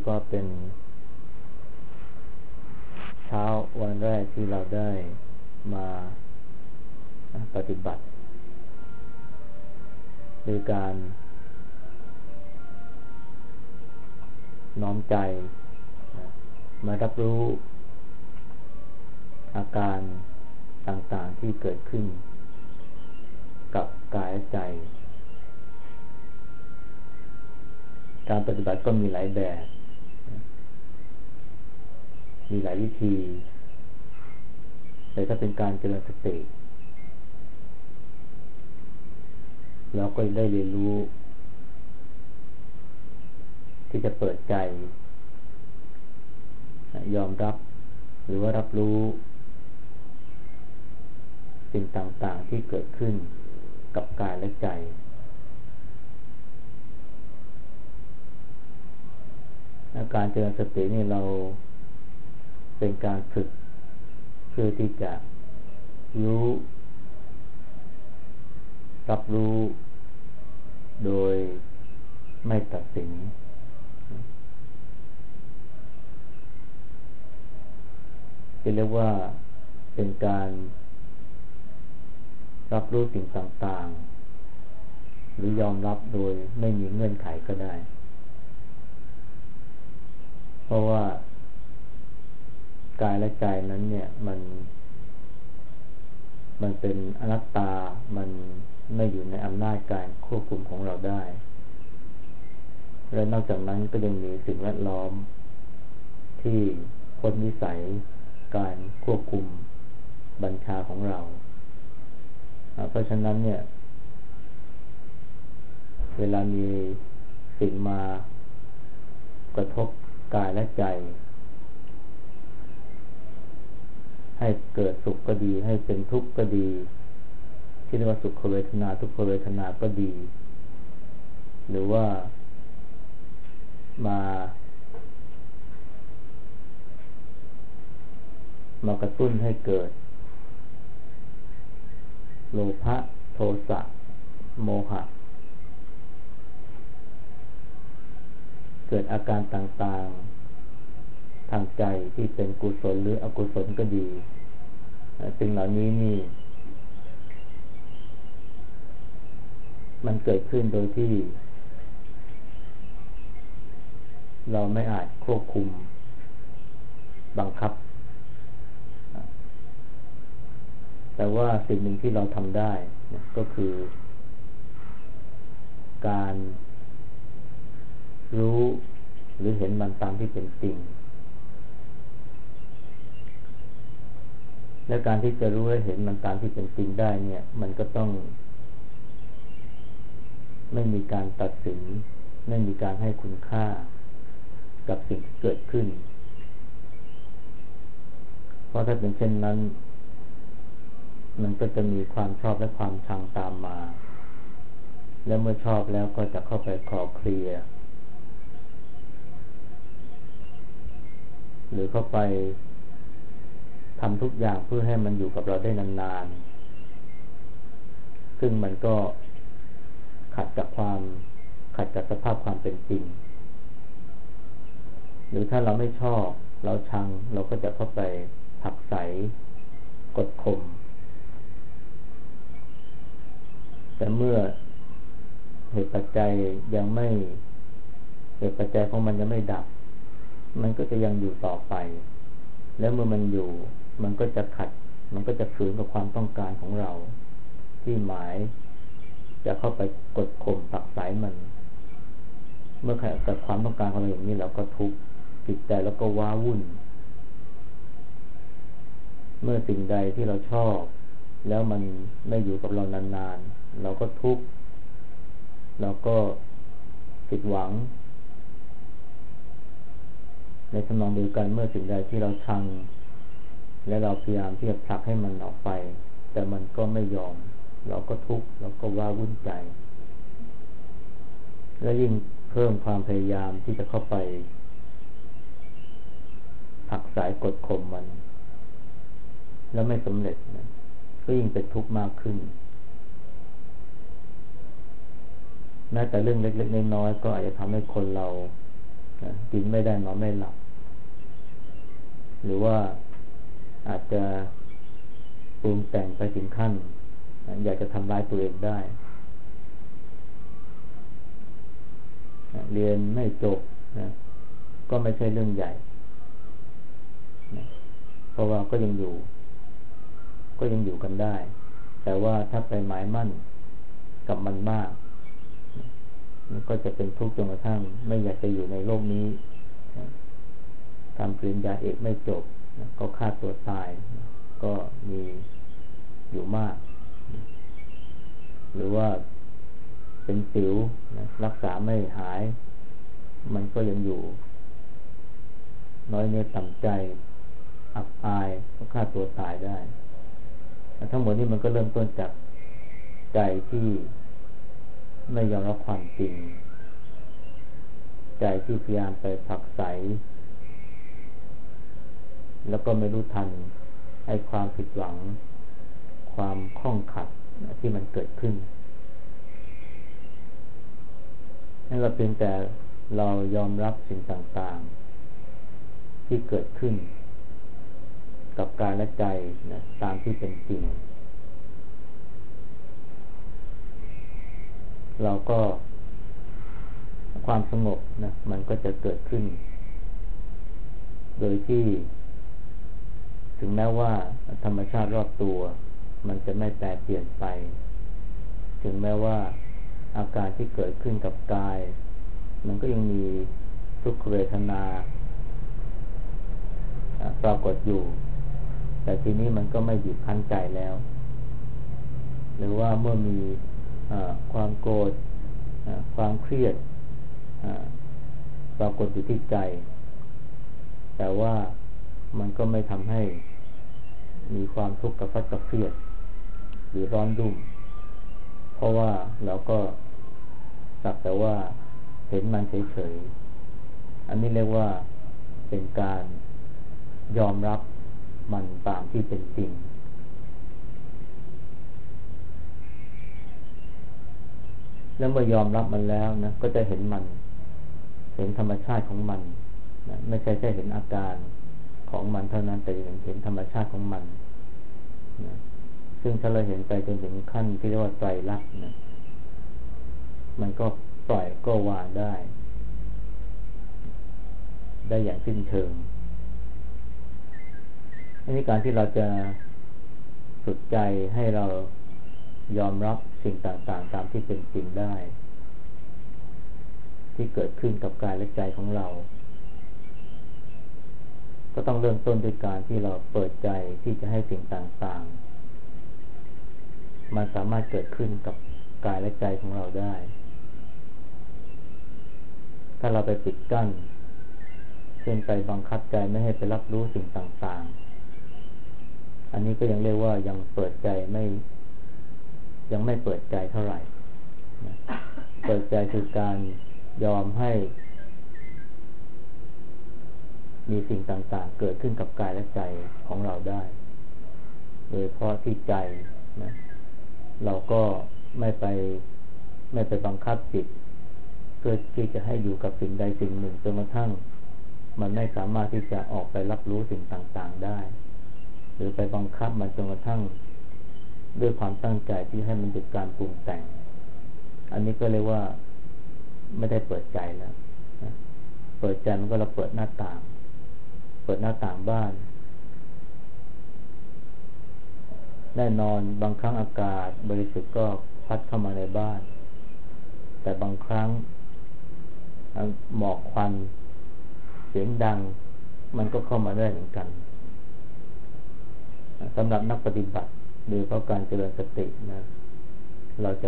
ก็เป็นเช้าวันแรกที่เราได้มาปฏิบัติโดยการน้อมใจมารับรู้อาการต่างๆที่เกิดขึ้นกับกายและใจการปฏิบัติก็มีหลายแบบมีหลายวิธีแต่ถ้าเป็นการเจริญสติเราก็ได้เรียนรู้ที่จะเปิดใจยอมรับหรือว่ารับรู้สิ่งต่างๆที่เกิดขึ้นกับกายและใจการเจริญสตินี่เราเป็นการฝึกเพื่อที่จะรู้รับรู้โดยไม่ตัดสินจะเรียกว่าเป็นการรับรู้สิ่งต่างๆหรือยอมรับโดยไม่มีเงื่อนไขก็ได้เพราะว่ากายและใจนั้นเนี่ยมันเป็นอนัตตามันไม่อยู่ในอำนาจการควบคุมของเราได้และนอกจากนั้นก็ยังมีสิ่งแวดล้อมที่พ้นวิสัยการควบคุมบัญชาของเราเพราะฉะนั้นเนี่ยเวลามีสิ่งมากระทบกายและใจให้เกิดสุขก็ดีให้เป็นทุกข์ก็ดีที่เรียกว่าสุขเวทนาทุกขเวทนาก็ดีหรือว่ามากระตุ้นให้เกิดโลภะโทสะโมหะเกิดอาการต่างๆทางใจที่เป็นกุศลหรืออกุศลก็ดีสิ่งเหล่านี้นี่มันเกิดขึ้นโดยที่เราไม่อาจควบคุมบังคับแต่ว่าสิ่งหนึ่งที่เราทำได้ก็คือการรู้หรือเห็นมันตามที่เป็นจริงและการที่จะรู้และเห็นมันตามที่เป็นจริงได้เนี่ยมันก็ต้องไม่มีการตัดสินไม่มีการให้คุณค่ากับสิ่งที่เกิดขึ้นเพราะถ้าเป็นเช่นนั้นมันก็จะมีความชอบและความชังตามมาและเมื่อชอบแล้วก็จะเข้าไปคลอเคลียร์หรือเข้าไปทำทุกอย่างเพื่อให้มันอยู่กับเราได้นานๆซึ่งมันก็ขัดกับสภาพความเป็นจริงหรือถ้าเราไม่ชอบเราชังเราก็จะเข้าไปผลักไสกดข่มแต่เมื่อเหตุปัจจัยของมันยังไม่ดับมันก็จะยังอยู่ต่อไปแล้วเมื่อมันอยู่มันก็จะขัดมันก็จะฝืนกับความต้องการของเราที่หมายจะเข้าไปกดข่มผลักไสมันเมื่อขัดกับความต้องการของเราอย่างนี้เราก็ทุกข์จิตใจแล้วก็ว้าวุ่นเมื่อสิ่งใดที่เราชอบแล้วมันไม่อยู่กับเรานานๆเราก็ทุกข์เราก็ผิดหวังในทำนองเดียวกันเมื่อสิ่งใดที่เราชังและเราพยายามที่จะผลักให้มันออกไปแต่มันก็ไม่ยอมเราก็ทุกข์เราก็ว้าวุ่นใจและยิ่งเพิ่มความพยายามที่จะเข้าไปผลักไสกดข่มมันแล้วไม่สำเร็จนะก็ยิ่งเป็นทุกข์มากขึ้นแม้แต่เรื่องเล็กๆน้อยๆก็อาจจะทำให้คนเรากินไม่ได้นอนไม่หลับหรือว่าอาจจะปรุงแต่งไปถึงขั้นอยากจะทำร้ายตัวเองได้เรียนไม่จบนะก็ไม่ใช่เรื่องใหญ่นะเพราะว่าก็ยังอยู่กันได้แต่ว่าถ้าไปหมายมั่นกับมันมากมันก็จะเป็นทุกข์จนกระทั่งไม่อยากจะอยู่ในโลกนี้ทำปริญญาเอกไม่จบก็ฆ่าตัวตายก็มีอยู่มากหรือว่าเป็นสิวรักษาไม่หายมันก็ยังอยู่น้อยเนื้อต่ำใจอับอายก็ฆ่าตัวตายได้ทั้งหมดนี้มันก็เริ่มต้นจากใจที่ไม่ยอมรับความจริงใจที่พยายามไปผลักไสแล้วก็ไม่รู้ทันให้ความผิดหวังความข้องขัดที่มันเกิดขึ้นนั่นเราเพียงแต่เรายอมรับสิ่งต่างๆที่เกิดขึ้นกับกายและใจนะตามที่เป็นจริงเราก็ความสงบนะมันก็จะเกิดขึ้นโดยที่ถึงแม้ว่าธรรมชาติรอบตัวมันจะไม่แปรเปลี่ยนไปถึงแม้ว่าอาการที่เกิดขึ้นกับกายมันก็ยังมีทุกขเวทนาปรากฏอยู่แต่ทีนี้มันก็ไม่บีบคั้นใจแล้วหรือว่าเมื่อมีความโกรธความเครียดปรากฏอยู่ที่ใจแต่ว่ามันก็ไม่ทำให้มีความทุกข์กระฟัดกระเฟียดหรือร้อนรุ่มเพราะว่าเราก็สักแต่ว่าเห็นมันเฉยๆอันนี้เรียกว่าเป็นการยอมรับมันตามที่เป็นจริงแล้วเมื่อยอมรับมันแล้วนะก็จะเห็นมันเห็นธรรมชาติของมันนะไม่ใช่แค่เห็นอาการของมันเท่านั้นแต่ยังเห็นธรรมชาติของมันนะซึ่งถ้าเราเห็นไปจนถึงขั้นที่เรียกว่าไตรลักษณ์นะมันก็ปล่อยก็วางได้อย่างสิ้นเชิงอันนี้การที่เราจะฝึกใจให้เรายอมรับสิ่งต่างๆตามที่เป็นจริงได้ที่เกิดขึ้นกับกายและใจของเราก็ต้องเริ่มต้นด้วยการที่เราเปิดใจที่จะให้สิ่งต่างๆมันสามารถเกิดขึ้นกับกายและใจของเราได้ถ้าเราไปปิดกั้นเช่นไปบังคับใจไม่ให้ไปรับรู้สิ่งต่างๆอันนี้ก็ยังเรียกว่ายังเปิดใจยังไม่เปิดใจเท่าไหร่นะเปิดใจคือการยอมให้มีสิ่งต่างๆเกิดขึ้นกับกายและใจของเราได้โดยเพราะที่ใจนะเราก็ไม่ไปบังคับจิตเพื่อที่จะให้อยู่กับสิ่งใดสิ่งหนึ่งจนกระทั่งมันไม่สามารถที่จะออกไปรับรู้สิ่งต่างๆได้หรือไปบังคับมันจนกระทั่งด้วยความตั้งใจที่ให้มันหยุดการปรุงแต่งอันนี้ก็เรียกว่าไม่ได้เปิดใจแล้วนะเปิดใจมันก็เราเปิดหน้าต่างบ้านแน่นอนบางครั้งอากาศบริสุทธิ์ก็พัดเข้ามาในบ้านแต่บางครั้งหมอกควันเสียงดังมันก็เข้ามาได้เหมือนกันสำหรับนักปฏิบัติโดยเพราะการเจริญสตินะเราจะ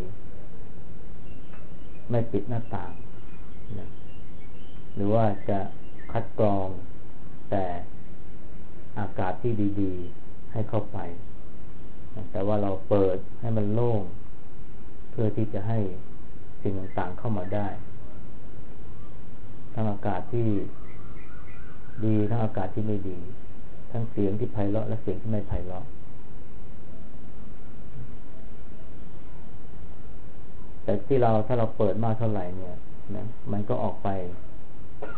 ไม่ปิดหน้าต่างนะหรือว่าจะคัดกรองแต่อากาศที่ดีๆให้เข้าไปนะแต่ว่าเราเปิดให้มันโล่งเพื่อที่จะให้สิ่งต่างๆเข้ามาได้ทั้งอากาศที่ดีทั้งอากาศที่ไม่ดีทั้งเสียงที่ไพเราะและเสียงที่ไม่ไพเราะแต่ที่ถ้าเราเปิดมากเท่าไหร่เนี่ยนะมันก็ออกไป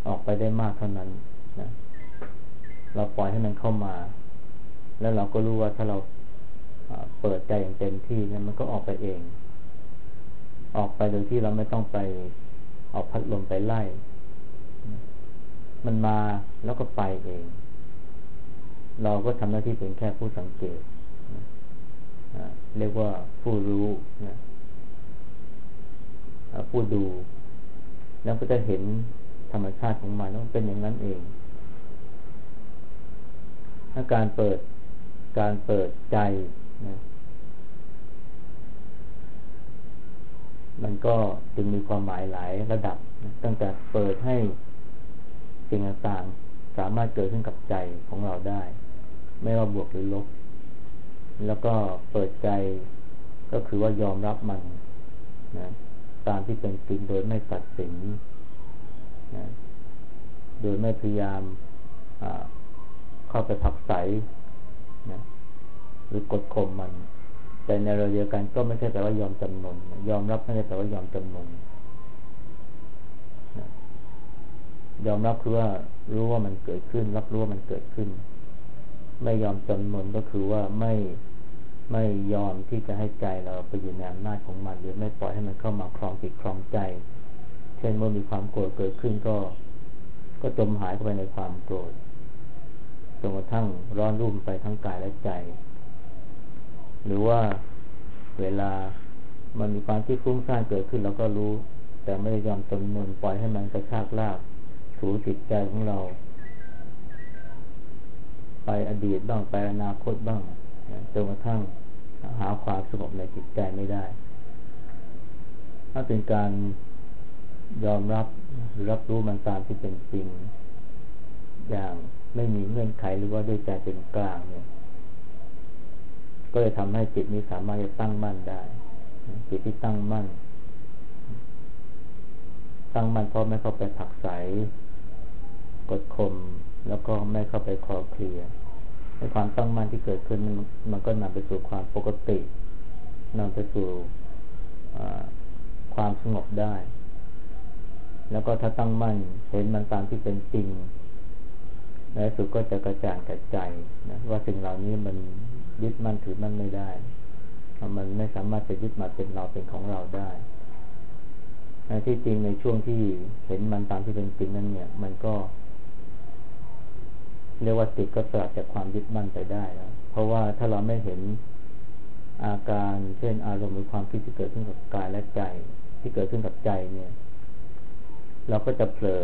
ออกไปได้มากเท่านั้นนะเราปล่อยให้มันเข้ามาแล้วเราก็รู้ว่าถ้าเราเปิดใจอย่างเต็มที่เนี่ยมันก็ออกไปเองออกไปโดยที่เราไม่ต้องไปเอาพัดลมไปไล่มันมาแล้วก็ไปเองเราก็ทำหน้าที่เป็นแค่ผู้สังเกตเรียกว่าผู้รู้ผู้ดูแล้วก็จะเห็นธรรมชาติของมันว่าเป็นอย่างนั้นเองถ้าการเปิดใจนะมันก็จึงมีความหมายหลายระดับนะตั้งแต่เปิดให้สิ่งต่างๆสามารถเกิดขึ้นกับใจของเราได้ไม่ว่าบวกหรือลบแล้วก็เปิดใจก็คือว่ายอมรับมันนะตามที่เป็นจริงโดยไม่ตัดสินนะโดยไม่พยายามเข้าไปผลักไสนะหรือกดข่มมันแต่ในเวลาเดียวกันก็ไม่ใช่แปลว่ายอมจำนนยอมรับไม่ใช่แปลว่ายอมจำนนนะยอมรับคือว่ารู้ว่ามันเกิดขึ้นรับรู้ว่ามันเกิดขึ้นไม่ยอมจำนนก็คือว่าไม่ยอมที่จะให้ใจเราไปอยู่ในอำนาจของมันหรือไม่ปล่อยให้มันเข้ามาครองจิตครองใจเช่นเมื่อมีความโกรธเกิดขึ้นก็จมหายเข้าไปในความโกรธจนกระทั่งร้อนรุ่มไปทั้งกายและใจหรือว่าเวลามันมีความที่ฟุ้งซ่านเกิดขึ้นเราก็รู้แต่ไม่ได้ยอมจำนนปล่อยให้มันกระชากลากถูจิตใจของเราไปอดีตบ้างไปอนาคตบ้างจนกระทั่งหาความสงบในจิตใจไม่ได้ถ้าเป็นการยอมรับหรือรับรู้มันตามที่เป็นจริงอย่างไม่มีเงื่อนไขหรือว่าด้วยใจเป็นกลางเนี่ยก็เลยทำให้จิตนี้สามารถจะตั้งมั่นได้จิตที่ตั้งมั่นเพราะไม่เข้าไปผลักไสกดข่มแล้วก็ไม่เข้าไปคลอเคลียในความตั้งมั่นที่เกิดขึ้นมันก็นำไปสู่ความปกตินำไปสู่ความสงบได้แล้วก็ถ้าตั้งมั่นเห็นมันตามที่เป็นจริงในสุดก็จะกระจ่างแก่ใจนะว่าสิ่งเหล่านี้มันยึดมั่นถือมั่นไม่ได้มันไม่สามารถจะยึดมาเป็นเราเป็นของเราได้ที่จริงในช่วงที่เห็นมันตามที่เป็นจริงนั้นเนี่ยมันก็เรียกว่าจิตก็ปราศจากความยึดมั่นไปได้แล้วเพราะว่าถ้าเราไม่เห็นอาการเช่นอารมณ์หรือความคิดที่เกิดขึ้นกับกายและใจที่เกิดขึ้นกับใจเนี่ยเราก็จะเผลอ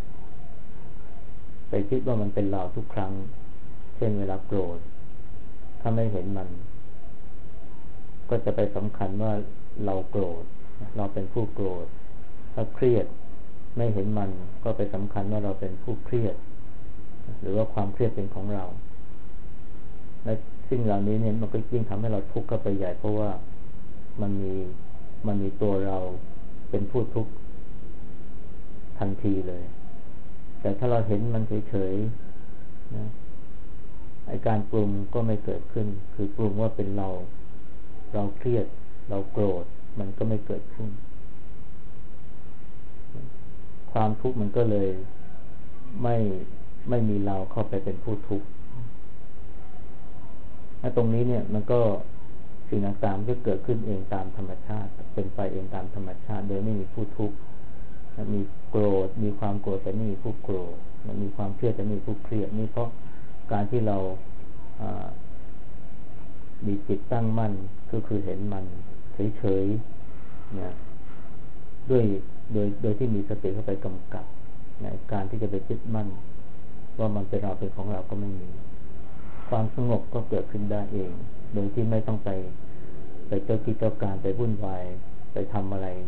ไปคิดว่ามันเป็นเราทุกครั้งเช่นเวลาโกรธถ้าไม่เห็นมันก็จะไปสำคัญว่าเราโกรธเราเป็นผู้โกรธถ้าเครียดไม่เห็นมันก็ไปสำคัญว่าเราเป็นผู้เครียดหรือว่าความเครียดเป็นของเราและสิ่งเหล่านี้เนี่ยมันก็ยิ่งทำให้เราทุกข์เข้าไปใหญ่เพราะว่ามันมีตัวเราเป็นผู้ทุกข์ทันทีเลยแต่ถ้าเราเห็นมันเฉยๆนะไอ้การปรุงก็ไม่เกิดขึ้นคือปรุงว่าเป็นเราเครียดเราโกรธมันก็ไม่เกิดขึ้นความทุกข์มันก็เลยไม่มีเราเข้าไปเป็นผู้ทุกข์ถ้าตรงนี้เนี่ยมันก็สิ่งต่างๆก็เกิดขึ้นเองตามธรรมชาติเป็นไปเองตามธรรมชาติโดยไม่มีผู้ทุกข์มีโกรธมีความโกรธแต่ไม่มีผู้โกรธมีความเครียดแต่ไม่มีผู้เครียดนี่เพราะการที่เรามีจิตตั้งมั่นก็คือเห็นมันเฉยๆเนี่ยโดยที่มีสติเข้าไปกำกับในการที่จะไปยึดมั่นว่ามันเป็นเราเป็นของเราก็ไม่มีความสงบก็เกิดขึ้นได้เองโดยที่ไม่ต้องไปเจ้ากิจการไปวุ่นวายไปทำอะไร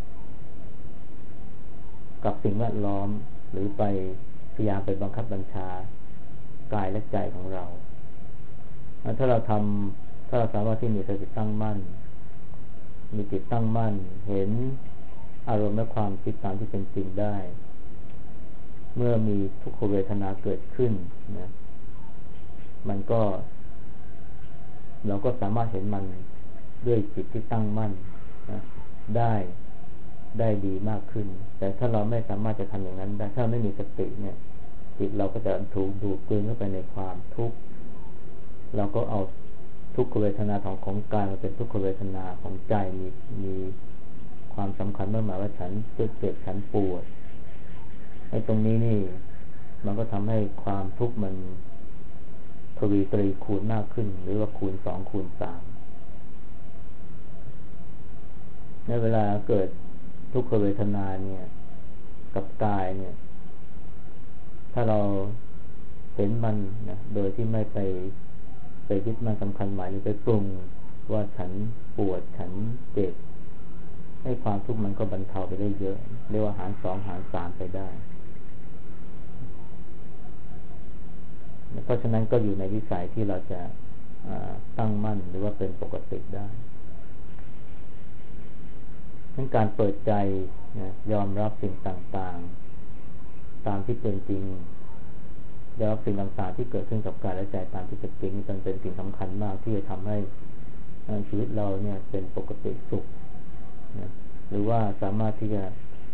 กับสิ่งแวดล้อมหรือไปพยายามไปบังคับบัญชากายและใจของเราถ้าเราสามารถที่มีสติตั้งมั่นมีจิตตั้งมั่นเห็นอารมณ์และความคิดตามที่เป็นจริงได้เมื่อมีทุกขเวทนาเกิดขึ้นนะมันก็เราก็สามารถเห็นมันด้วยจิตที่ตั้งมั่นนะได้ได้ดีมากขึ้นแต่ถ้าเราไม่สามารถจะทำอย่างนั้นได้ถ้าไม่มีสติเนี่ยจิตเราก็จะถูกดูดกลืนเข้าไปในความทุกข์เราก็เอาทุกขเวทนาของกายมาเป็นทุกขเวทนาของใจมีความสำคัญมากๆว่าฉันเจ็บฉันปวดไอ้ตรงนี้นี่มันก็ทำให้ความทุกข์มันทวีตรีคูณมากขึ้นหรือว่าคูณ2คูณ3ในเวลาเกิดทุกขเวทนาเนี่ยกับกายเนี่ยถ้าเราเห็นมันนะโดยที่ไม่ไปยึดมันสำคัญหมายหรือไปปรุงว่าฉันปวดฉันเจ็บให้ความทุกข์มันก็บรรเทาไปได้เยอะเรียกว่าหาร2หาร3ไปได้เพราะฉะนั้นก็อยู่ในวิสัยที่เราจะตั้งมั่นหรือว่าเป็นปกติได้ทั้งการเปิดใจนะยอมรับสิ่งต่างๆตามที่เป็นจริงยอมรับสิ่งต่างๆที่เกิดขึ้นกับกายและใจตามที่เป็นจริงนี่เป็นสิ่งสำคัญมากที่จะทำให้ชีวิตเราเนี่ยเป็นปกติสุขนะหรือว่าสามารถที่จะ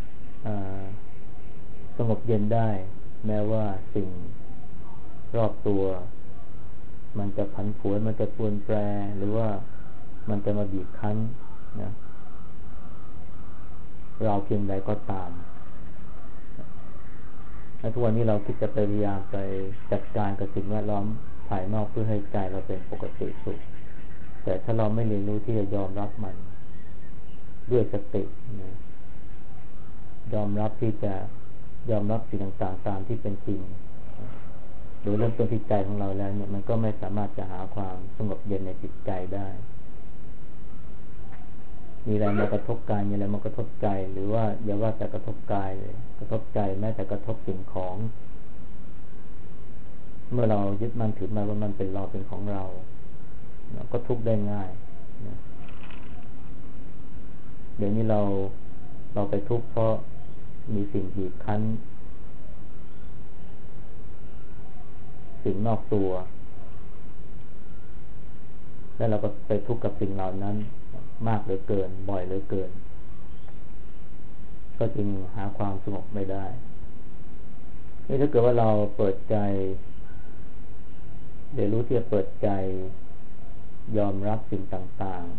สงบเย็นได้แม้ว่าสิ่งรอบตัวมันจะผันผวนมันจะปรวนแปรหรือว่ามันจะมาบีบคั้นนะเราเพียงใดก็ตามในทุกวันนี้เราคิดจะพยายามไปจัดการกับสิ่งแวดล้อมภายนอกเพื่อให้ใจเราเป็นปกติสุขแต่ถ้าเราไม่เรียนรู้ที่จะยอมรับมันด้วยสตินะยอมรับที่จะยอมรับสิ่งต่างๆตามที่เป็นจริงโดยเริ่มต้นที่ใจของเราแล้วเนี่ยมันก็ไม่สามารถจะหาความสงบเย็นในจิตใจได้มีอะไรมากระทบกายมีอะไรมากระทบใจหรือว่าอย่าว่าแต่กระทบกายเลยกระทบใจแม้แต่กระทบสิ่งของเมื่อเรายึดมั่นถือมั่นว่ามันเป็นเราเป็นของเราก็ทุกข์ได้ง่ายนะเดี๋ยวนี้เราไปทุกข์เพราะมีสิ่งบีบคั้นสิ่งนอกตัวแล้วเราก็ไปทุกข์กับสิ่งเหล่านั้นมากเหลือเกินบ่อยเหลือเกินก็จึงหาความสงบไม่ได้นี่ถ้าเกิดว่าเราเปิดใจเรียนรู้ที่จะเปิดใจยอมรับสิ่งต่าง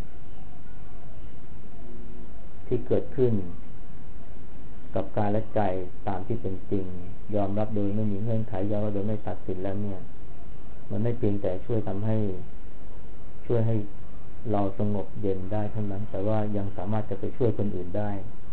ๆที่เกิดขึ้นกับกายและใจตามที่เป็นจริงยอมรับโดยไม่มีเงื่อนไขยอมรับโดยไม่ตัดสินแล้วเนี่ยมันไม่เพียงแต่ช่วยให้เราสงบเย็นได้เท่านั้นแต่ว่ายังสามารถจะไปช่วยคนอื่นได้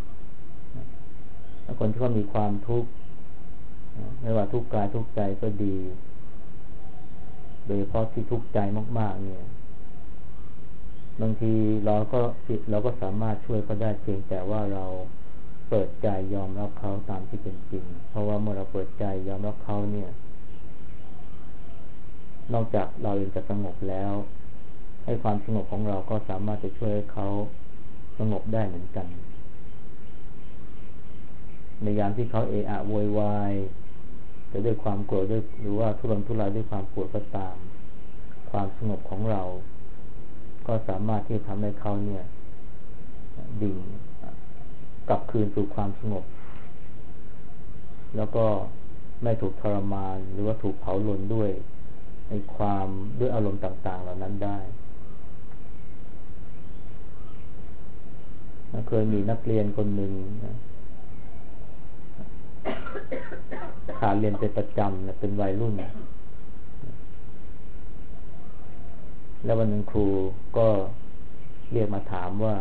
คนที่เขามีความทุกข์ไม่ว่าทุกข์กายทุกข์ใจก็ดีโดยเฉพาะที่ทุกข์ใจมากๆเนี่ยบางทีเราก็สามารถช่วยเขาได้เพียงแต่ว่าเราเปิดใจยอมรับเขาตามที่เป็นจริงเพราะว่าเมื่อเราเปิดใจยอมรับเขาเนี่ยนอกจากเราเองจะสงบแล้วให้ความสงบของเราก็สามารถจะช่วยให้เขาสงบได้เหมือนกันในยามที่เขาเอะอะโวยวายจะด้วยความโกรธด้วยหรือว่าทุรนทุรายด้วยความปวดก็ตามความสงบของเราก็สามารถที่จะทำให้เขาเนี่ยดิ่งกลับคืนสู่ความสงบแล้วก็ไม่ถูกทรมานหรือว่าถูกเผาลนด้วยในความด้วยอารมณ์ต่างๆเหล่านั้นได้เคยมีนักเรียนคนหนึ่งขาดเรียนเป็นประจำเป็นวัยรุ่นแล้ววันหนึ่งครูก็เรียกมาถามว่า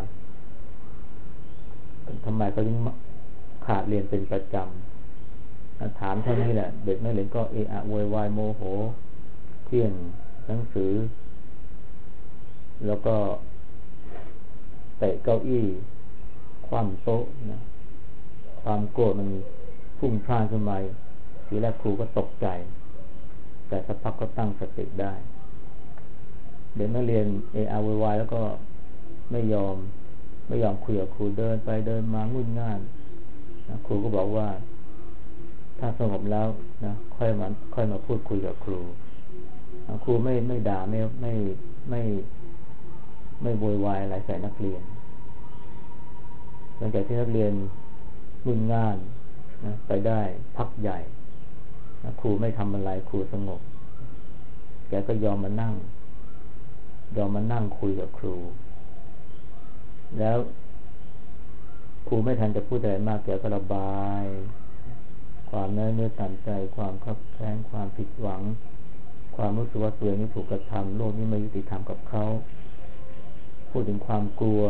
ทำไมเขาถึงขาดเรียนเป็นประจำถามเท่านี้แหละเด็กนักเรียนก็เอะอะโวยวายโมโหเที่ยงหนังสือแล้วก็เตะเก้าอี้คว่ำโต๊ะนะความโกรธมันพุ่งพล่านขึ้นมาทีแรกครูก็ตกใจแต่สักพักก็ตั้งสติได้เด็กนักเรียนเอะอะโวยวายแล้วก็ไม่ยอมคุยกับครูเดินไปเดินมางุ่นง่านนะครูก็บอกว่าถ้าสงบแล้วนะค่อยมาพูดคุยกับครูครูไม่ด่าไม่โวยวายอะไรใส่นักเรียนลังจากที่นักเรียนมุ่นง่านนะไปได้พักใหญ่นะครูไม่ทำอะไรครูสงบแกก็ยอมมานั่งคุยกับครูแล้วครูไม่ทันจะพูดอะไรมากแกก็ระบายความเนื้อต่ำใจความคับแค้นความผิดหวังความรู้สึกว่าตัวเองนี่ถูกกระทำโลกนี้ไม่ยุติธรรมกับเขาพูดถึงความกลัว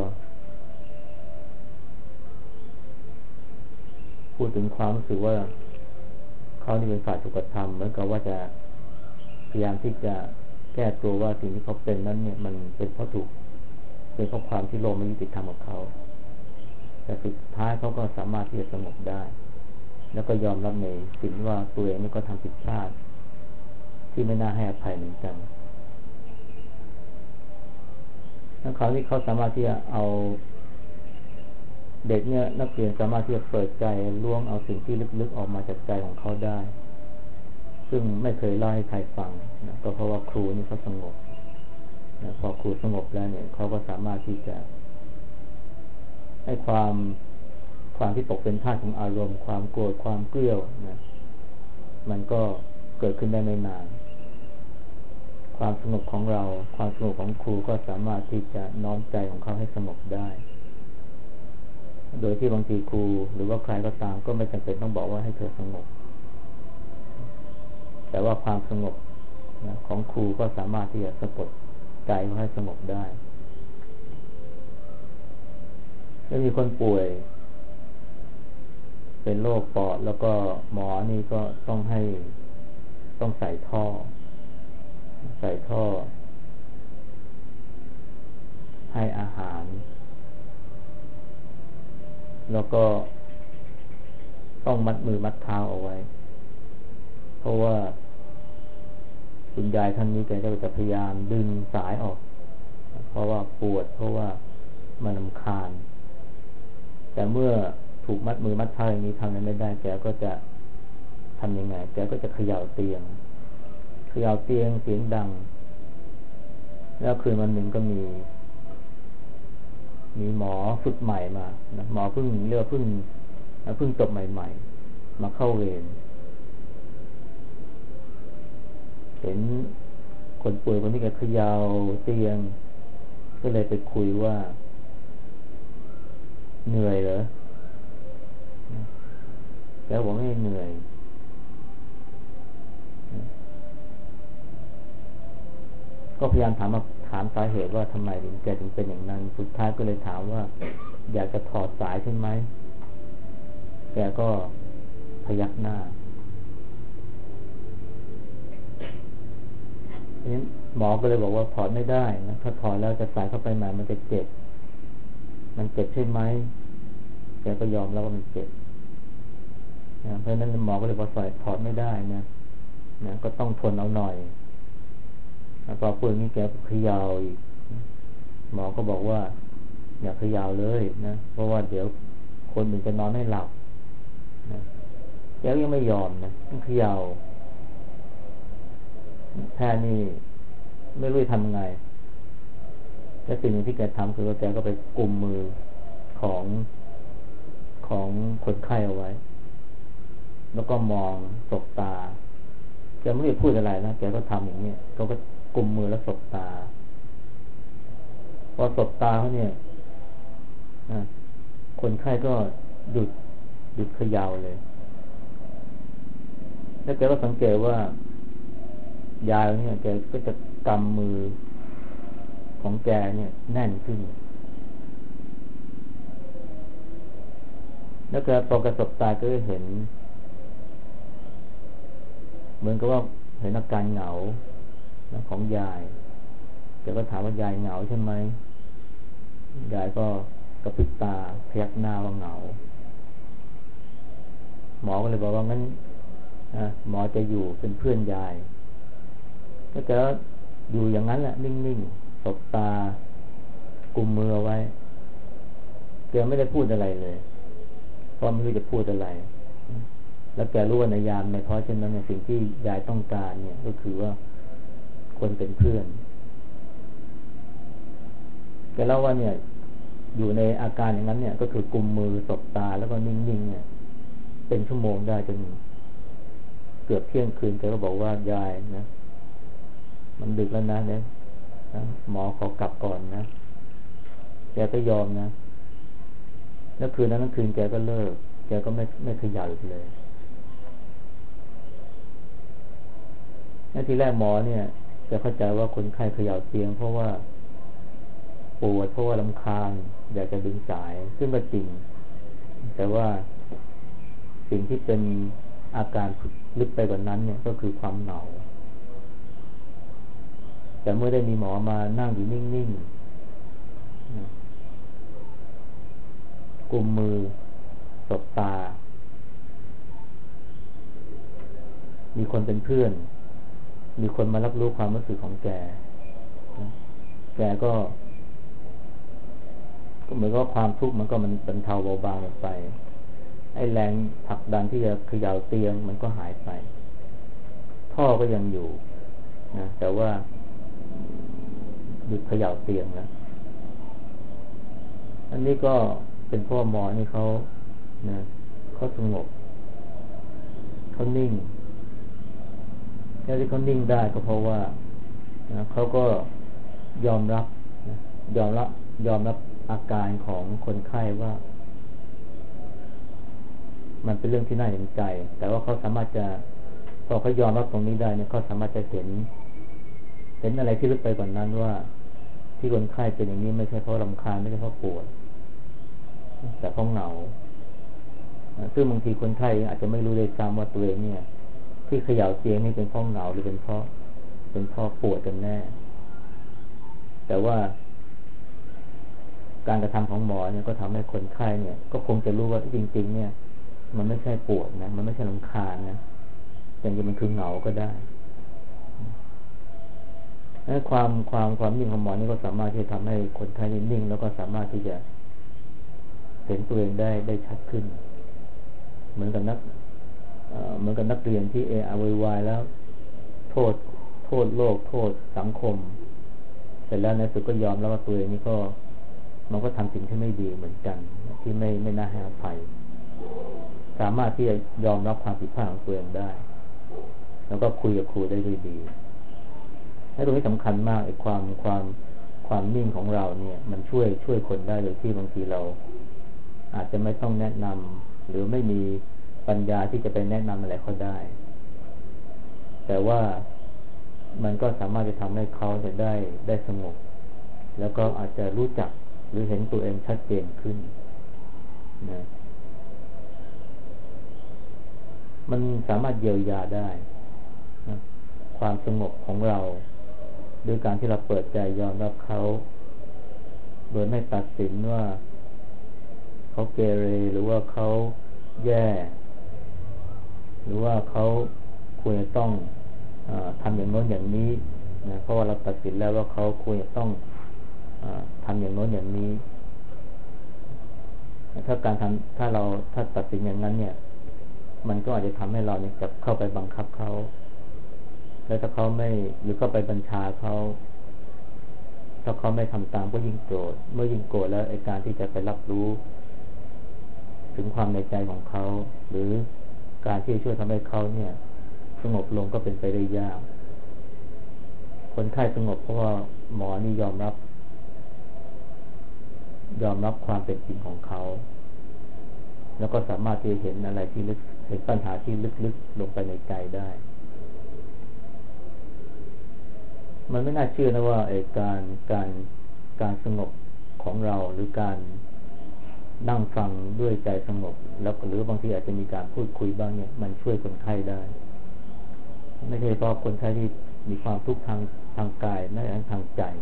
พูดถึงความรู้สึกว่าเขานี่เป็นฝ่ายถูกกระทำเหมือนกับว่าจะพยายามที่จะแก้ตัวว่าสิ่งที่เขาเป็นนั้นเนี่ยมันเป็นเพราะความที่โลกไม่ยุติธรรมกับเขาแต่สุดท้ายเขาก็สามารถที่จะสงบได้แล้วก็ยอมรับในสิ่งว่าตัวเองนี่ก็ทำผิดพลาดที่ไม่น่าให้อภัยเหมือนกันแล้วคราวนี้เขาสามารถที่จะเอาเด็กเนี่ยนักเรียนสามารถที่จะเปิดใจล้วงเอาสิ่งที่ลึกๆออกมาจากใจของเขาได้ซึ่งไม่เคยเล่าให้ใครฟังนะก็เพราะว่าครูนี่เขาสงบนะพอครูสงบแล้วเนี่ยเขาก็สามารถที่จะให้ความที่ตกเป็นทาสของอารมณ์ความโกรธความเกลียวนะมันก็เกิดขึ้นได้ไม่นานความสงบของเราความสงบของครูก็สามารถที่จะน้อมใจของเขาให้สงบได้โดยที่บางทีครูหรือว่าใครก็ตามก็ไม่จำเป็นต้องบอกว่าให้เธอสงบแต่ว่าความสงบนะของครูก็สามารถที่จะสะกดใจเขาให้สงบได้แล้วมีคนป่วยเป็นโรคปอดแล้วก็หมอนี่ก็ต้องใส่ท่อให้อาหารแล้วก็ต้องมัดมือมัดเท้าเอาไว้เพราะว่าคุณยายท่านนี้แกจะพยายามดึงสายออกเพราะว่าปวดเพราะว่ามันรำคาญแต่เมื่อถูกมัดมือมัดเท้าอย่างนี้ทำอะไรไม่ได้แกก็จะทำยังไงแกก็จะเขย่าเตียงเสียงดังแล้วคืนวันหนึ่งก็มีหมอฝึกใหม่มานะหมอเพิ่งจบใหม่ๆมาเข้าเวรเห็นคนป่วยคนนี้แกเขย่าเตียงก็เลยไปคุยว่าเหนื่อยเหรอแกบอกไม่เหนื่อยก็พยายามถามสาเหตุว่าทำไมแกถึงเป็นอย่างนั้นสุดท้ายก็เลยถามว่าอยากจะถอดสายใช่ไหมแกก็พยักหน้าหมอก็เลยบอกว่าถอดไม่ได้นะถ้าถอดแล้วจะใส่เข้าไปใหม่มันจะเจ็บใช่ไหมแกก็ยอมแล้วว่ามันเจ็บนะเพราะฉะนั้นหมอก็เลยบอกถอดไม่ได้นะก็ต้องทนเอาหน่อยพอพูดอย่างนี้แกเขย่าอีกหมอก็บอกว่าอย่าเขย่าเลยนะเพราะว่าเดี๋ยวคนอื่นจะนอนไม่หลับนะแกยังไม่ยอมนะต้องเขย่าแพทย์นี่ไม่รู้จะทำไงและสิ่งหนึ่งที่แกทำคือว่าแกก็ไปกุมมือของคนไข้เอาไว้แล้วก็มองสบตาแกไม่ได้พูดอะไรนะแกก็ทำอย่างนี้ก็กุมมือแล้วสบตาพอสบตาเขาเนี่ยคนไข้ก็หยุดเขย่าเลยแล้วแกก็สังเกตว่ายายเนี่ยแกก็จะกำมือของแกเนี่ยแน่นขึ้นแล้วก็พอกระสบตาก็เห็นเหมือนกับว่าเห็นอาการเหงาของยายแกก็ถามว่ายายเหงาใช่ไหมยายก็กระพริบตาพยักหน้าว่าเหงาหมอก็เลยบอกว่างั้นหมอจะอยู่เป็นเพื่อนยายแล้วแกอยู่อย่างนั้นแหละนิ่งๆสบตากุมมือเอาไว้แกไม่ได้พูดอะไรเลยเพราะไม่รู้จะพูดอะไรแล้วแกรู้ว่าในยามในเพราะฉะนั้นเนี่ยสิ่งที่ยายต้องการเนี่ยก็คือว่าคนเป็นเพื่อนแกเล่าว่าเนี่ยอยู่ในอาการอย่างนั้นเนี่ยก็คือกุมมือสบตาแล้วก็นิ่งๆเนี่ยเป็นชั่วโมงได้จนเกือบเที่ยงคืนแกก็บอกว่ายายนะมันดึกแล้วนะเนี่ยหมอขอกลับก่อนนะแกก็ยอมนะแล้วคืนนั้นทั้งคืนแกก็เลิกแกก็ไม่ขยับอีกเลยทีแรกหมอเนี่ยแกเข้าใจว่าคนไข้เขย่าเตียงเพราะว่าปวดเพราะว่ารำคาญอยากจะดึงสายซึ่งก็จริงแต่ว่าสิ่งที่เป็นอาการลึกไปกว่านั้นเนี่ยก็คือความเหงาแต่เมื่อได้มีหมอมานั่งอยู่นิ่งๆกุมมือสบตามีคนเป็นเพื่อนมีคนมารับรู้ความรู้สึกของแกก็เหมือนกับความทุกข์มันก็มันบรรเทาเบาบางลงไปไอ้แรงผลักดันที่จะเขย่าเตียงมันก็หายไปท่อก็ยังอยู่นะแต่ว่าหยุดเขย่าเตียงแล้วอันนี้ก็เป็นพ่อหมอนี่เขานะเขาสงบเขานิ่งแล้วที่เขานิ่งได้ก็เพราะว่านะเขาก็ยอมรับนะยอมรับอาการของคนไข้ว่ามันเป็นเรื่องที่น่าเห็นใจแต่ว่าเขาสามารถจะพอเขายอมรับตรงนี้ได้เนี่ยเขาสามารถจะเห็นอะไรที่ลึกไปกว่านั้นว่าที่คนไข้เป็นอย่างนี้ไม่ใช่เพราะรำคาญไม่ใช่เพราะปวดแต่เพราะเหงาซึ่งบางทีคนไข้อาจจะไม่รู้เลยซ้ำว่าตัวเองเนี่ยที่เขย่าเตียงนี่เป็นเพราะเหงาหรือเป็นเพราะปวดกันแน่แต่ว่าการกระทำของหมอเนี่ยก็ทำให้คนไข้เนี่ยก็คงจะรู้ว่าจริงๆเนี่ยมันไม่ใช่ปวดนะมันไม่ใช่รำคาญนะอย่างนี้มันคือเหงาก็ได้ความนิ่งของหมอนี่ก็สามารถที่จะทำให้คนไข้นิ่งแล้วก็สามารถที่จะเห็นตัวเองได้ชัดขึ้นเหมือนกับนักเรียนที่โวยวายแล้วโทษโลกโทษสังคมเสร็จแล้วในสุดก็ยอมแล้วว่าตัวเองนี่ก็มันก็ทำสิ่งที่ไม่ดีเหมือนกันที่ไม่น่าให้อภัยสามารถที่จะยอมรับความผิดพลาดของตัวเองได้แล้วก็คุยกับครูได้ด้วยดีและตรงนี้สำคัญมากไอ้ความนิ่งของเราเนี่ยมันช่วยคนได้โดยที่บางทีเราอาจจะไม่ต้องแนะนำหรือไม่มีปัญญาที่จะไปแนะนำอะไรเขาได้แต่ว่ามันก็สามารถจะทำให้เขาจะได้สงบแล้วก็อาจจะรู้จักหรือเห็นตัวเองชัดเจนขึ้นนะมันสามารถเยียวยาได้นะความสงบของเราด้วยการที่เราเปิดใจยอมรับเขาโดยไม่ตัดสินว่าเขาเกเรหรือว่าเขาแย่หรือว่าเขาควรจะต้องทำอย่างโน้นอย่างนี้นะเพราะว่าเราตัดสินแล้วว่าเขาควรจะต้องทำอย่างโน้นอย่างนี้ถ้าตัดสินอย่างนั้นเนี่ยมันก็อาจจะทำให้เราเนี่ยจะเข้าไปบังคับเขาแล้วถ้าเขาไม่หรือเข้าไปบัญชาเขาถ้าเขาไม่ทำตามก็ยิ่งโกรธเมื่อยิ่งโกรธแล้วไอ้การที่จะไปรับรู้ถึงความในใจของเขาหรือการที่ช่วยทำให้เขาเนี่ยสงบลงก็เป็นไปได้ยากคนไข้สงบเพราะว่าหมอนี่ยอมรับความเป็นจริงของเขาแล้วก็สามารถที่จะเห็นอะไรที่ลึกเห็นปัญหาที่ลึกๆลงไปในใจได้มันไม่น่าเชื่อนะว่าไอ้การสงบของเราหรือการนั่งฟังด้วยใจสงบแล้วหรือบางทีอาจจะมีการพูดคุยบ้างเนี่ยมันช่วยคนไข้ได้ไม่ใช่เฉพาะคนไข้ที่มีความทุกข์ทางกายและทางใจ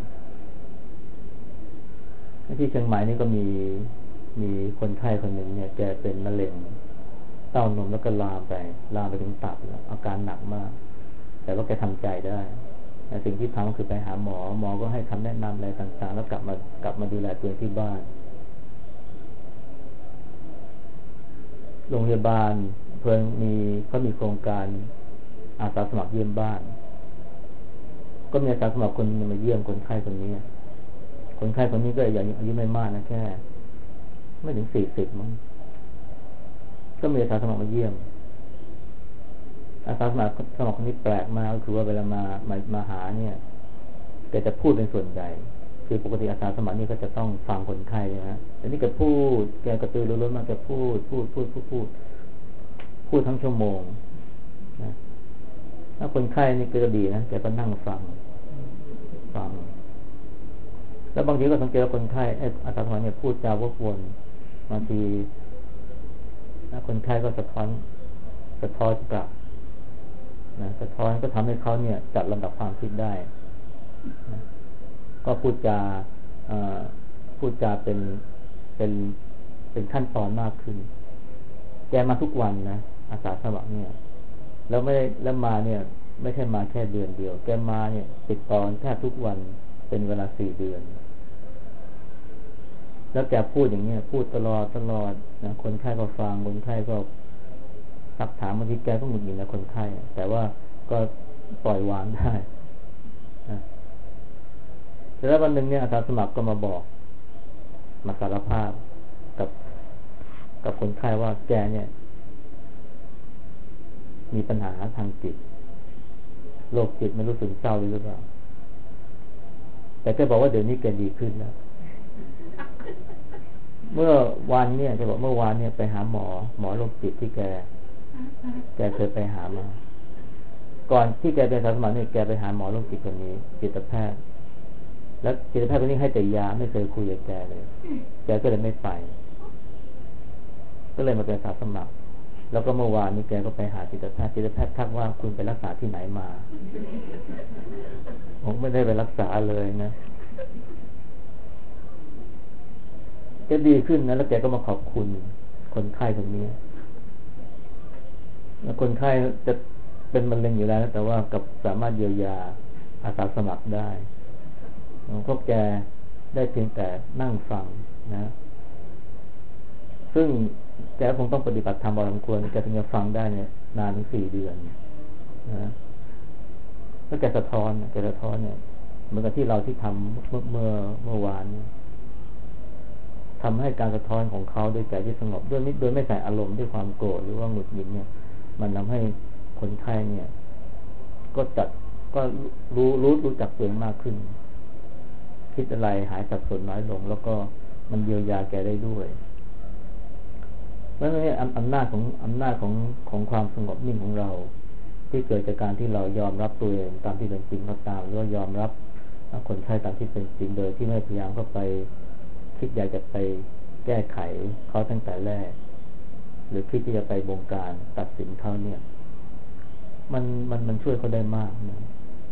ที่เชียงใหม่นี่ก็มีคนไข้คนหนึ่งเนี่ยแกเป็นมะเร็งเต้านมแล้วก็ลามไปถึงตับแล้วอาการหนักมากแต่ว่าแกทำใจได้แต่สิ่งที่ทำก็คือไปหาหมอก็ให้คำแนะนำอะไรต่างๆแล้วกลับมาดูแลตัวเองที่บ้านโรงพยาบาลเขามีโครงการอาสาสมัครเยี่ยมบ้านก็มีอาสาสมัครคนมาเยี่ยมคนไข้คนนี้คนไข้คนนี้ก็อายุไม่มากนะแค่ไม่ถึง40มั้งก็มีอาสาสมัครมาเยี่ยมอาสาสมัครคนนี้แปลกมากก็คือว่าเวลามาหาเนี่ยแกจะพูดเป็นส่วนใหญ่คือปกติอาสาสมัครนี่ก็จะต้องฟังคนไข้นะฮะแต่นี่แกพูดแกกระตือรือร้นมากแกพูดทั้งชั่วโมงนะถ้าคนไข้นี่ก็ดีนะแกก็นั่งฟังแล้วบางทีก็สังเกตว่าคนไข้อาสาสมัครเนี่ยพูดจาวกวนบางทีคนไข้ก็สะท้อนกลับนะสะท้อนก็ทำให้เขาเนี่ยจัดลำดับความคิดได้นะก็พูดจาเป็นขั้นตอนมากขึ้นแกมาทุกวันนะอาสาสมัครเนี่ยแล้วมาเนี่ยไม่ใช่มาแค่เดือนเดียวแกมาเนี่ยติดต่อแทบทุกวันเป็นเวลา4 เดือนแล้วแกพูดอย่างเงี้ยพูดตลอดนะคนไข้ก็ฟังคนไข้ก็ซักถามบางทีแกก็หงุดหงิดนะคนไข้แต่ว่าก็ปล่อยวางได้นะแต่แล้ววันหนึ่งเนี่ยอาสาสมัครก็มาสารภาพกับคนไข้ว่าแกเนี่ยมีปัญหาทางจิตโรคจิตไม่รู้ซึมเศร้าหรือเปล่าแต่แกบอกว่าเดี๋ยวนี้แกดีขึ้นแล้วเมื่อวานเนี่ยจะบอกเมื่อวานเนี่ยไปหาหมอโรคจิตที่แกเคยไปหามาก่อนที่แกเป็นอาสาสมัครเนี่ยแกไปหาหมอโรคจิตคนนี้จิตแพทย์แล้วจิตแพทย์คนนี้ให้แต่ยาไม่เคยคุยกับแกเลยแกก็เลยไม่ไปก็เลยมาเป็นอาสาสมัครแล้วก็เมื่อวานนี้แกก็ไปหาจิตแพทย์ทักว่าคุณไปรักษาที่ไหนมาผมไม่ได้ไปรักษาเลยนะแกดีขึ้นนะแล้วแกก็มาขอบคุณคนไข้คนนี้แล้วคนไข้จะเป็นมะเร็งอยู่แล้วแต่ว่ากับสามารถเยียวยาอาสาสมัครได้ก็แกได้เพียงแต่นั่งฟังนะซึ่งแกคงต้องปฏิบัติธรรมพอสมควรแกถึงจะฟังได้เนี่ยนานถึง4 เดือนนะแล้วแกสะท้อนเนี่ยเหมือนกับที่เราที่ทำเมื่อวานเนี่ยทำให้การสะท้อนของเขาด้วยใจที่สงบโดยไม่ใส่อารมณ์ด้วยความโกรธหรือว่าหงุดหงิดเนี่ยมันทำให้คนไข้เนี่ยก็รู้จักตัวเองมากขึ้นคิดอะไรหายสับสนน้อยลงแล้วก็มันเยียวยาแกได้ด้วยเพราะฉะนั้นอำนาจของความสงบนิ่งของเราที่เกิดจากการที่เรายอมรับตัวเองตามที่เป็นจริงก็ตามหรือว่ายอมรับคนไข้ตามที่เป็นจริงโดยที่ไม่พยายามเข้าไปคิดอยากจะไปแก้ไขเขาตั้งแต่แรกหรือคิดที่จะไปบงการตัดสินเขาเนี่ยมันช่วยเขาได้มากนะ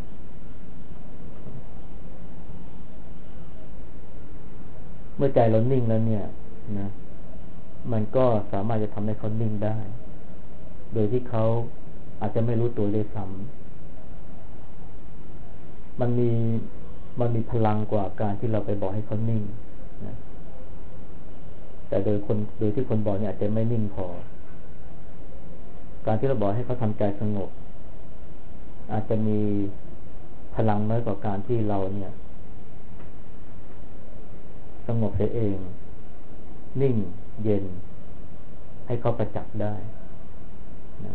เมื่อใจเรานิ่งแล้วเนี่ยนะมันก็สามารถจะทำให้เขานิ่งได้โดยที่เขาอาจจะไม่รู้ตัวเลยซ้ำมันมีพลังกว่าการที่เราไปบอกให้เขานิ่งนะแต่โดยที่คนบอกเนี่ยอาจจะไม่นิ่งพอการที่เราบอกให้เขาทำใจสงบอาจจะมีพลังน้อยกว่าการที่เราเนี่ยสงบเสียเองนิ่งเย็นให้เขาประจักษ์ได้นะ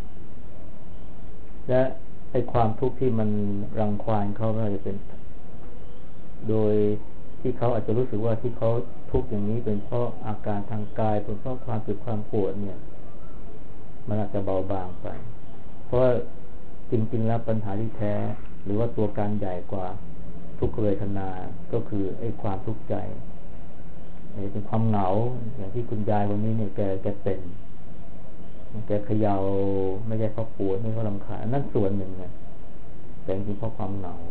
และไอ้ความทุกข์ที่มันรังควานเขาก็จะเป็นโดยที่เขาอาจจะรู้สึกว่าที่เขาทุกข์อย่างนี้เป็นเพราะอาการทางกายเป็นเพราะความเจ็บความปวดเนี่ยมันอาจจะเบาบางไปเพราะจริงๆแล้วปัญหาที่แท้หรือว่าตัวการใหญ่กว่าทุกขเวทนาก็คือไอ้ความทุกข์ใจเป็นความเหงาอย่างที่คุณยายคนนี้เนี่ยแกเป็นแกเขย่าไม่ใช่เพราะปวดไม่ใช่เพราะรำคาญนั่นส่วนหนึ่งนะแต่จริงๆเพราะความเหงา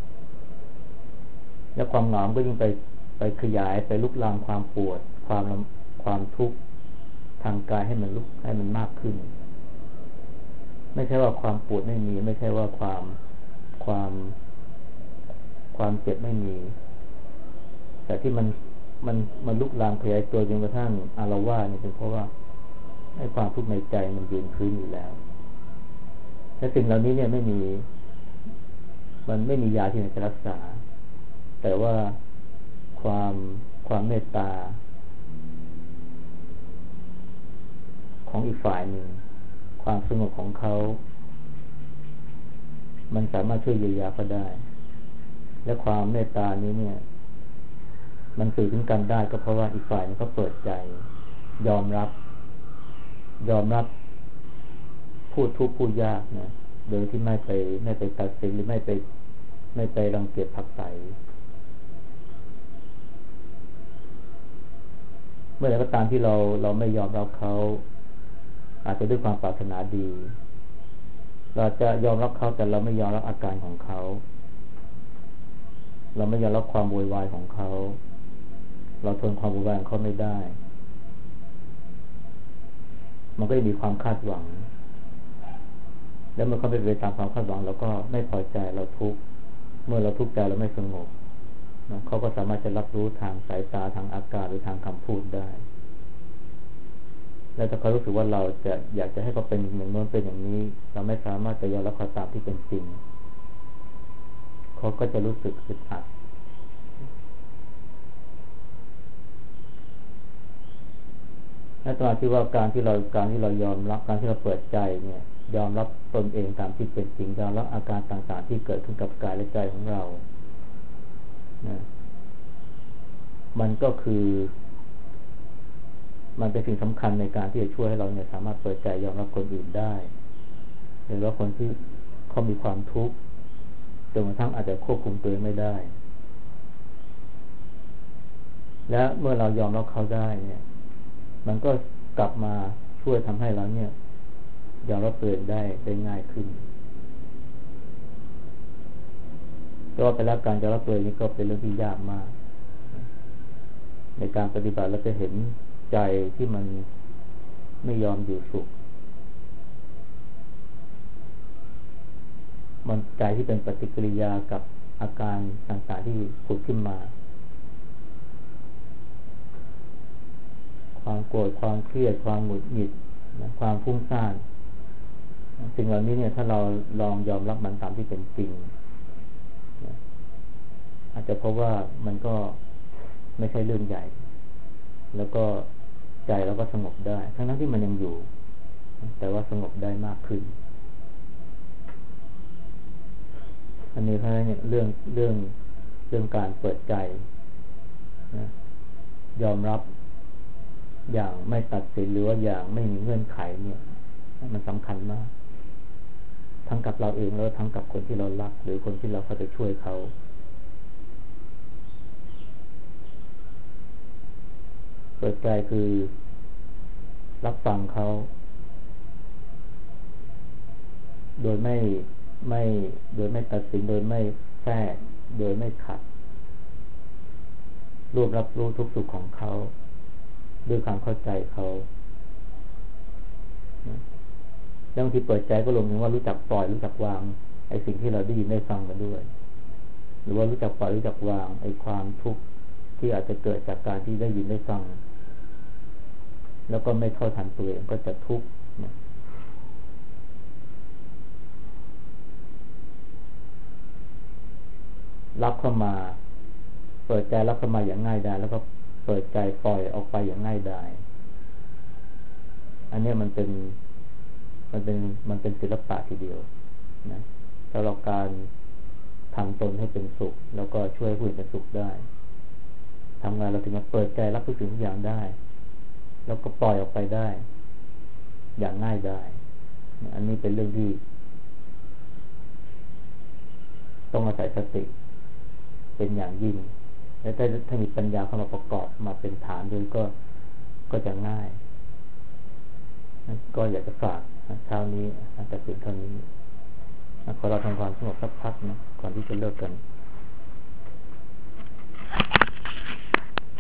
แล้วความเหงาก็ยิ่งไปขยายไปลุกลามความปวดความทุกข์ทางกายให้มันมากขึ้นไม่ใช่ว่าความปวดไม่มีไม่ใช่ว่าความเจ็บไม่มีแต่ที่มันลุกลามขยายตัวจนกระทั่งอาละวาดนี่เป็นเพราะว่าไอ้ความทุกข์ในใจมันยืนพื้นอยู่แล้วและสิ่งเหล่านี้เนี่ยมันไม่มียาที่จะรักษาแต่ว่าความเมตตาของอีกฝ่ายหนึ่งความสงบของเขามันสามารถช่วยเยียวยาเขาได้และความเมตตานี้เนี่ยมันสื่อถึงกันได้ก็เพราะว่าอีกฝ่ายนึงเขาเปิดใจยอมรับพูดทุกข์พูดยากนะโดยที่ไม่ไปตัดสินหรือไม่ไปรังเกียจผลักไสเมื่อไหร่ก็ตามที่เราไม่ยอมรับเขาอาจจะด้วยความปรารถนาดีเราจะยอมรับเขาแต่เราไม่ยอมรับอาการของเขาเราไม่ยอมรับความโวยวายของเขาเราทนความโวยวายของเขาไม่ได้มันก็จะมีความคาดหวังแล้วเมื่อเขาไปตามความคาดหวังเราก็ไม่พอใจเราทุกข์เมื่อเราทุกข์ใจเราไม่สงบเขาก็สามารถจะรับรู้ทางสายตาทางอาการหรือทางคำพูดได้แล้วถ้าเขารู้สึกว่าเราจะอยากจะให้เขาเป็นอย่างโน้นเป็นอย่างนี้เราไม่สามารถจะยอมรับเขาตามที่เป็นจริงเขาก็จะรู้สึกอึดอัดและตอนที่ว่าการที่เรายอมรับการที่เราเปิดใจเนี่ยยอมรับตนเองตามที่เป็นจริงยอมรับอาการต่างๆที่เกิดขึ้นกับกายและใจของเรานะมันก็คือมันเป็นสิ่งสำคัญในการที่จะช่วยให้เราเนี่ยสามารถเปิดใจยอมรับคนอื่นได้หรือว่าคนที่เขามีความทุกข์จนกระทั่งอาจจะควบคุมตัวเองไม่ได้และเมื่อเรายอมรับเขาได้เนี่ยมันก็กลับมาช่วยทำให้เราเนี่ยยอมรับตัวเองได้ง่ายขึ้นแต่ว่าไปแล้วการยอมรับตัวเองนี่ก็เป็นเรื่องที่ยากมากในการปฏิบัติเราจะเห็นใจที่มันไม่ยอมอยู่สุขมันใจที่เป็นปฏิกิริยากับอาการต่างๆที่ผุดขึ้นมาความโกรธความเครียดความหงุดหงิดความฟุ้งซ่านสิ่งเหล่านี้เนี่ยถ้าเราลองยอมรับมันตามที่เป็นจริงอาจจะพบว่ามันก็ไม่ใช่เรื่องใหญ่แล้วก็ใจเราก็สงบได้ทั้งที่มันยังอยู่แต่ว่าสงบได้มากขึ้นอันนี้เพราะฉะนั้นเนี่ยเรื่องการเปิดใจนะยอมรับอย่างไม่ตัดสินหรือว่าอย่างไม่มีเงื่อนไขเนี่ยมันสำคัญมากทั้งกับเราเองแล้วทั้งกับคนที่เรารักหรือคนที่เราเขาจะช่วยเขาเปิดใจคือรับฟังเขาโดยไม่ตัดสินโดยไม่แทรกโดยไม่ขัดรวบรับรู้ทุกสุขของเขาด้วยความเข้าใจเขาแล้วบางทีเปิดใจก็รวมถึงว่ารู้จักปล่อยรู้จักวางไอ้สิ่งที่เราได้ยินได้ฟังมาด้วยหรือว่ารู้จักปล่อยรู้จักวางไอ้ความทุกข์ที่อาจจะเกิดจากการที่ได้ยินได้ฟังแล้วก็ไม่เข้าทันตัวเองก็จะทุกข์รับเข้ามาเปิดใจรับเข้ามาอย่างง่ายดายแล้วก็เปิดใจปล่อยออกไปอย่างง่ายดายอันนี้มันเป็นศิลปะทีเดียวนะสำหรับการทำตนให้เป็นสุขแล้วก็ช่วยผู้อื่นเป็นสุขได้ทำงานเราถึงจะเปิดใจรับทุกสิ่งทุกอย่างได้แล้วก็ปล่อยออกไปได้อย่างง่ายดายอันนี้เป็นเรื่องที่ต้องอาศัยสติเป็นอย่างยิ่งและถ้ามีปัญญาเข้ามาประกอบมาเป็นฐานด้วยก็จะง่ายก็อยากจะฝากเช้านี้อาจจะเป็นเท่านี้ขอเราทำความสงบสักพักนะก่อนที่จะเลิกกัน